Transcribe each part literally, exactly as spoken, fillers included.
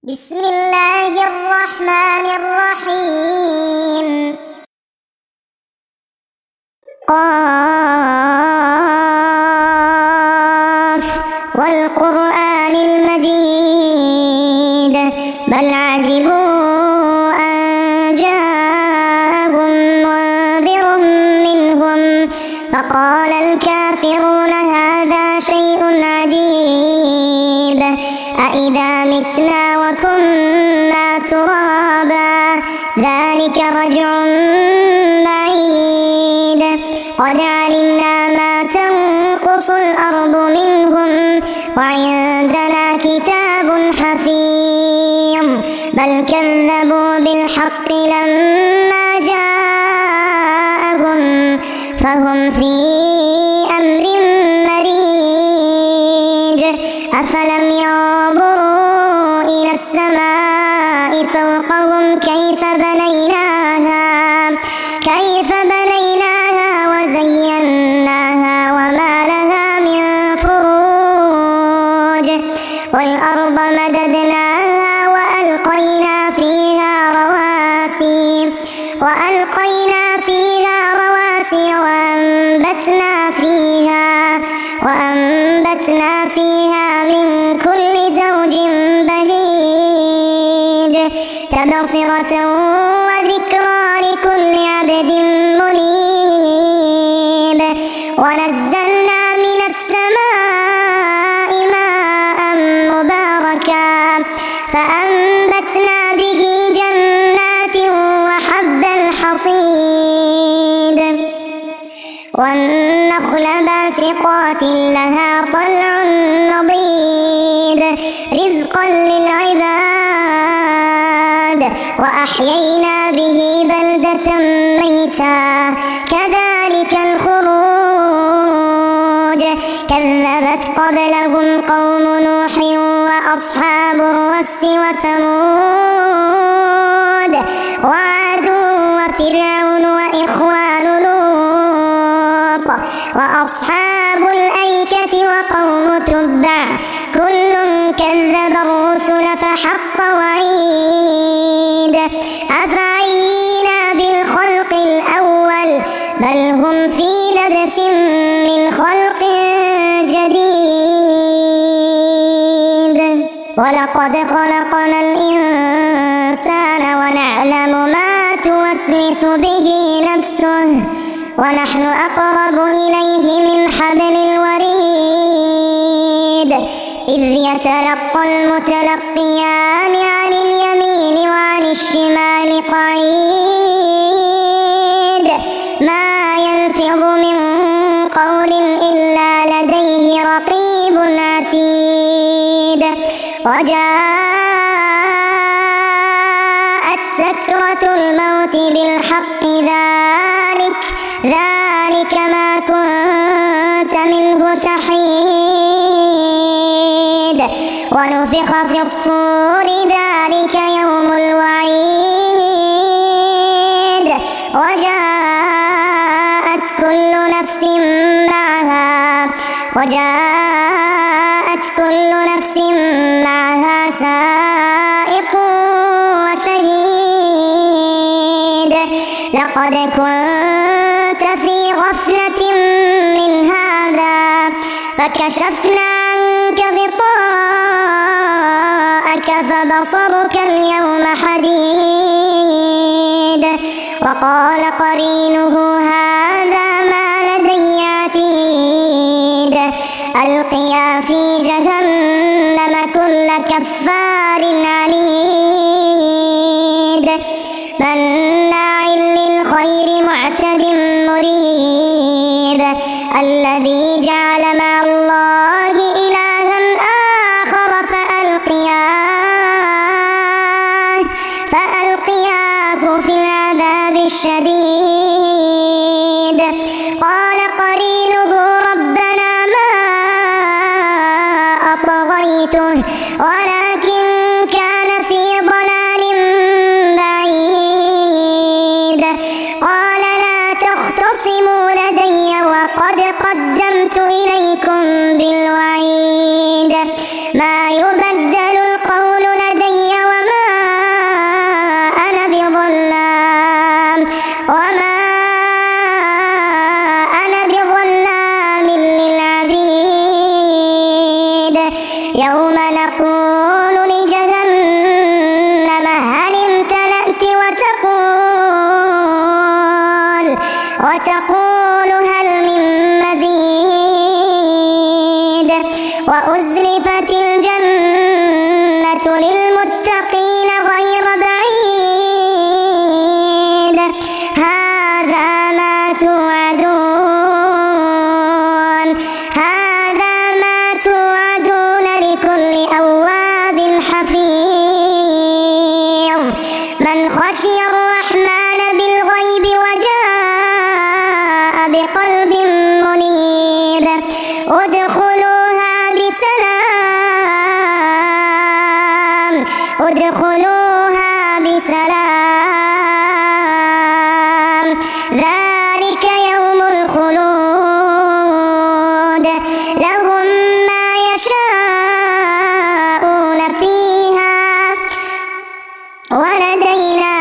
بسم الله الرحمن الرحيم. قاف والقرآن المجيد بل عجبوا أن جاءهم منذر منهم فقال الكافرون هذا شيء عجيب أإذا متنا وكنا ترابا ذلك رجع بعيد قد علمنا ما تنقص الأرض منهم وعندنا كتاب حفيظ بل كذبوا بالحق لما جاءهم فهم في أمر مريج أفلم ينظروا إلى السماء فوقهم كيف بنيناها كيف بنيناها وزيناها وما لها من فروج والأرض مددناها وألقينا فيها رواسي وألقينا فيها رواسي وأنبتنا فيها وأنبتنا فيها من كل زوج بهيج تبصرة وذكرى لكل عبد منيب ونزلنا من السماء ماء مباركا فأنبتنا به جنات وحب الحصيد والنخل باسقات لها طلع نضيد رزقا للعباد وأحيينا به بلدة ميتا كذلك الخروج كذبت قبلهم قوم نوح وأصحاب الرس وثمود وعاد وفرعون وإخوان لوط وأصحاب الأيكة وقوم تبع كل كذب الرسل فحق وعيد أفعينا بالخلق الأول بل هم في لبس من خلق جديد ولقد خلقنا الإنسان ونعلم ما توسوس به نفسه ونحن أقرب إليه من حبل الوريد إذ يتلقى المتلقيان عن اليمين وعن الشمال قعيد ما يلفظ من قول إلا لديه رقيب عتيد وجاءت سكرة الموت بالحق ذلك ذلك ما كنت منه تحيد ونفخ في الصور ذلك يوم الوعيد وجاءت كل نفس معها وجاءت كل نفس معها سائق وشهيد لقد كنت في غفلة من هذا فكشفنا عنك غطاءك فبصرك اليوم حديد وقال قرينه هذا ما لدي عتيد ألقيا في جهنم كل كفار عنيد مناع للخير معتد مريب الذي جعل مع الله إلها آخر فألقياه فألقياه في العذاب الشديد قال قرينه ربنا ما أطغيته ولكن كان في ضلال بعيد قال لا تختصموا لدي وقد قدمت إليكم بالوعيد ما يبدل القول لدي وتقول هل من مزيد وأزلفت الجنة للمتقين غير بعيد هذا ما توعدون هذا ما توعدون لكل أواب حفيظ من خشي الرحمن بالغيب وجاء بقلب منيب ادخلوها بسلام ادخلوها بسلام ذلك يوم الخلود لهم ما يشاءون فيها ولدينا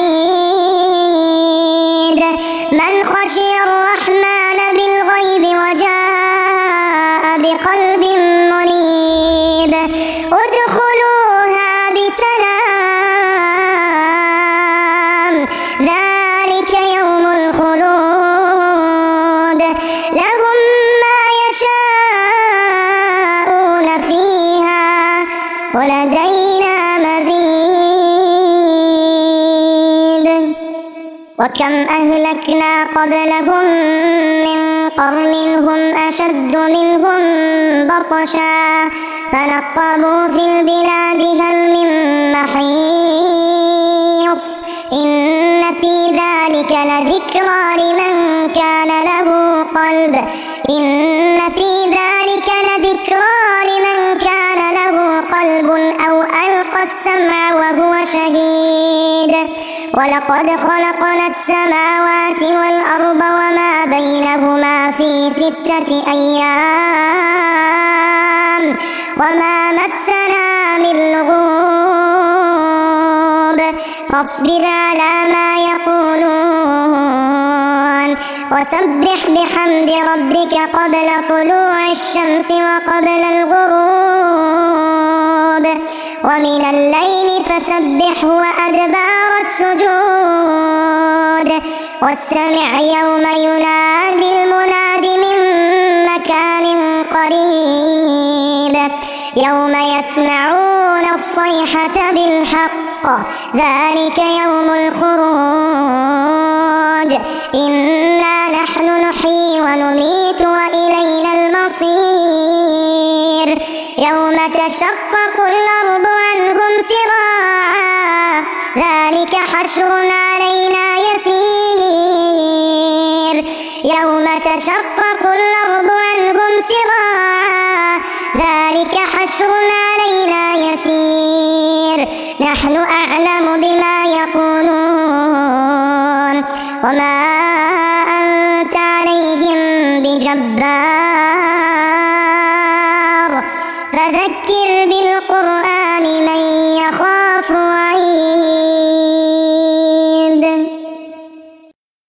مزيد من خشي الرحمن بالغيب وجاء بقلب منيب ادخلوها بسلام ذلك يوم الخلود لهم ما يشاءون فيها ولدينا مزيد وكم أهلكنا قبلهم من قرن هم أشد منهم بطشا فنقبوا في البلاد هل من محيص إن في ذلك لذكرى لمن كان له قلب إن في ذلك لذكرى لمن كان له قلب أو ألقى السمع وهو شهيد ولقد خلقنا السماوات والأرض وما بينهما في ستة أيام وما مسنا من لغوب فاصبر على ما يقولون وسبح بحمد ربك قبل طلوع الشمس وقبل الغروب ومن الليل فسبح وأدبار السجود واستمع يوم ينادي المناد من مكان قريب يوم يسمعون الصيحة بالحق ذلك يوم الخروج إنا نحن نحيي ونميت وإلينا المصير يوم تشقق الأرض عنهم سراعا ذلك حشر علينا يسير يوم تشقق الأرض عنهم سراعا ذلك حشر علينا يسير نحن أعلم بما يقولون وما أنت عليهم بجبار